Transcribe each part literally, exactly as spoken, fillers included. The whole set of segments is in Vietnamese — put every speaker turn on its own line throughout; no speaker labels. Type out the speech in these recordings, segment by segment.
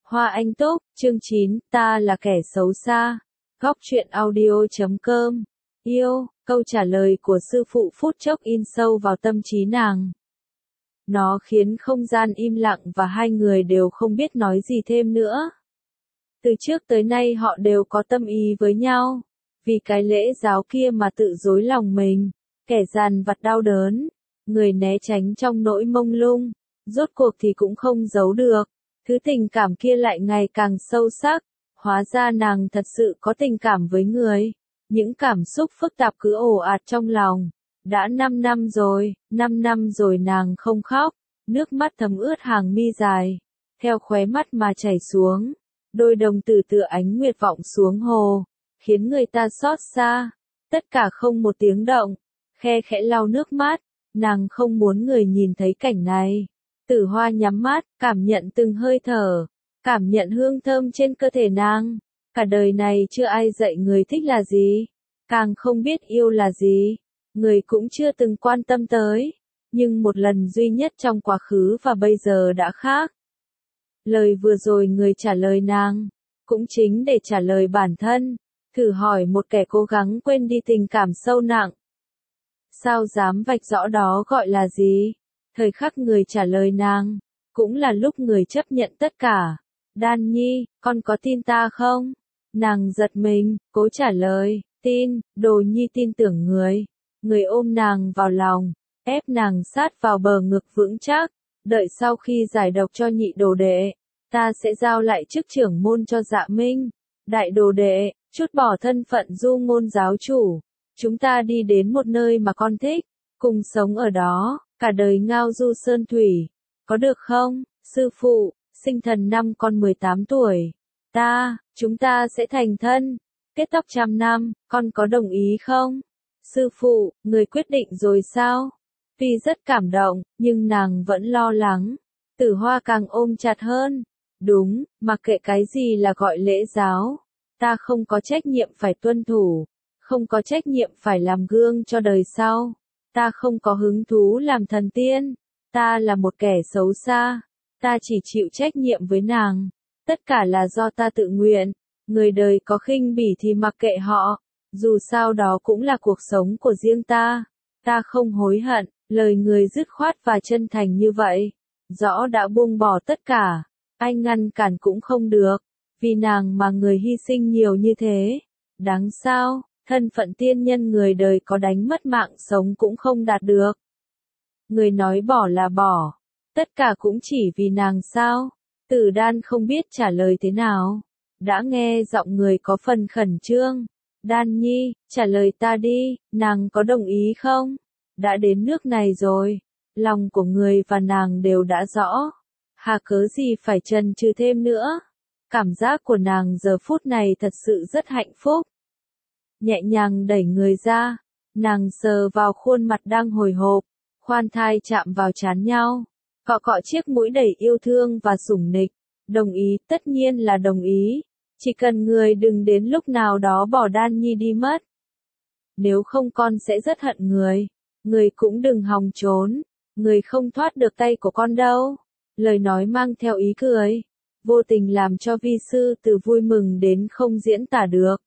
Hoa Anh Túc, chương chín, ta là kẻ xấu xa. Góc truyện audio chấm com. Yêu, câu trả lời của sư phụ phút chốc in sâu vào tâm trí nàng. Nó khiến không gian im lặng và hai người đều không biết nói gì thêm nữa. Từ trước tới nay họ đều có tâm ý với nhau. Vì cái lễ giáo kia mà tự dối lòng mình, kẻ dằn vặt đau đớn, người né tránh trong nỗi mông lung, rốt cuộc thì cũng không giấu được. Thứ tình cảm kia lại ngày càng sâu sắc, hóa ra nàng thật sự có tình cảm với người. Những cảm xúc phức tạp cứ ồ ạt trong lòng. Đã năm năm rồi, năm năm rồi nàng không khóc, nước mắt thấm ướt hàng mi dài, theo khóe mắt mà chảy xuống. Đôi đồng tử tựa ánh nguyệt vọng xuống hồ, khiến người ta xót xa. Tất cả không một tiếng động, khe khẽ lau nước mắt, nàng không muốn người nhìn thấy cảnh này. Tử Hoa nhắm mắt, cảm nhận từng hơi thở, cảm nhận hương thơm trên cơ thể nàng. Cả đời này chưa ai dạy người thích là gì, càng không biết yêu là gì, người cũng chưa từng quan tâm tới. Nhưng một lần duy nhất trong quá khứ và bây giờ đã khác. Lời vừa rồi người trả lời nàng, cũng chính để trả lời bản thân. Thử hỏi một kẻ cố gắng quên đi tình cảm sâu nặng, sao dám vạch rõ đó gọi là gì? Thời khắc người trả lời nàng, cũng là lúc người chấp nhận tất cả. Đan Nhi, con có tin ta không? Nàng giật mình, cố trả lời, tin. Đồ Nhi tin tưởng người. Người ôm nàng vào lòng, ép nàng sát vào bờ ngực vững chắc. Đợi sau khi giải độc cho nhị đồ đệ, ta sẽ giao lại chức trưởng môn cho Dạ Minh. Đại đồ đệ, trút bỏ thân phận du ngôn giáo chủ, chúng ta đi đến một nơi mà con thích, cùng sống ở đó, cả đời ngao du sơn thủy, có được không? Sư phụ, sinh thần năm con mười tám tuổi, ta, chúng ta sẽ thành thân, kết tóc trăm năm, con có đồng ý không? Sư phụ, người quyết định rồi sao? Tuy rất cảm động, nhưng nàng vẫn lo lắng. Tử Hoa càng ôm chặt hơn. Đúng, mặc kệ cái gì là gọi lễ giáo, ta không có trách nhiệm phải tuân thủ, không có trách nhiệm phải làm gương cho đời sau. Ta không có hứng thú làm thần tiên, ta là một kẻ xấu xa, ta chỉ chịu trách nhiệm với nàng. Tất cả là do ta tự nguyện, người đời có khinh bỉ thì mặc kệ họ, dù sao đó cũng là cuộc sống của riêng ta. Ta không hối hận, lời người dứt khoát và chân thành như vậy, rõ đã buông bỏ tất cả, anh ngăn cản cũng không được, vì nàng mà người hy sinh nhiều như thế. Đáng sao? Thân phận tiên nhân người đời có đánh mất mạng sống cũng không đạt được. Người nói bỏ là bỏ, tất cả cũng chỉ vì nàng sao? Tử Đan không biết trả lời thế nào, đã nghe giọng người có phần khẩn trương. Đan Nhi, trả lời ta đi, nàng có đồng ý không? Đã đến nước này rồi, lòng của người và nàng đều đã rõ, hà cớ gì phải chần chừ thêm nữa. Cảm giác của nàng giờ phút này thật sự rất hạnh phúc. Nhẹ nhàng đẩy người ra, nàng sờ vào khuôn mặt đang hồi hộp, khoan thai chạm vào trán nhau, cọ cọ chiếc mũi đầy yêu thương và sủng nịch. Đồng ý, tất nhiên là đồng ý, chỉ cần người đừng đến lúc nào đó bỏ Đan Nhi đi mất. Nếu không con sẽ rất hận người, người cũng đừng hòng trốn, người không thoát được tay của con đâu. Lời nói mang theo ý cười, vô tình làm cho vi sư từ vui mừng đến không diễn tả được.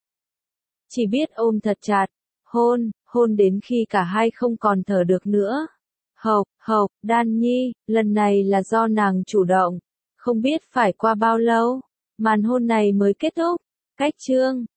Chỉ biết ôm thật chặt, hôn, hôn đến khi cả hai không còn thở được nữa. Hộc, hộc, Đan Nhi, lần này là do nàng chủ động. Không biết phải qua bao lâu, màn hôn này mới kết thúc. Cách chương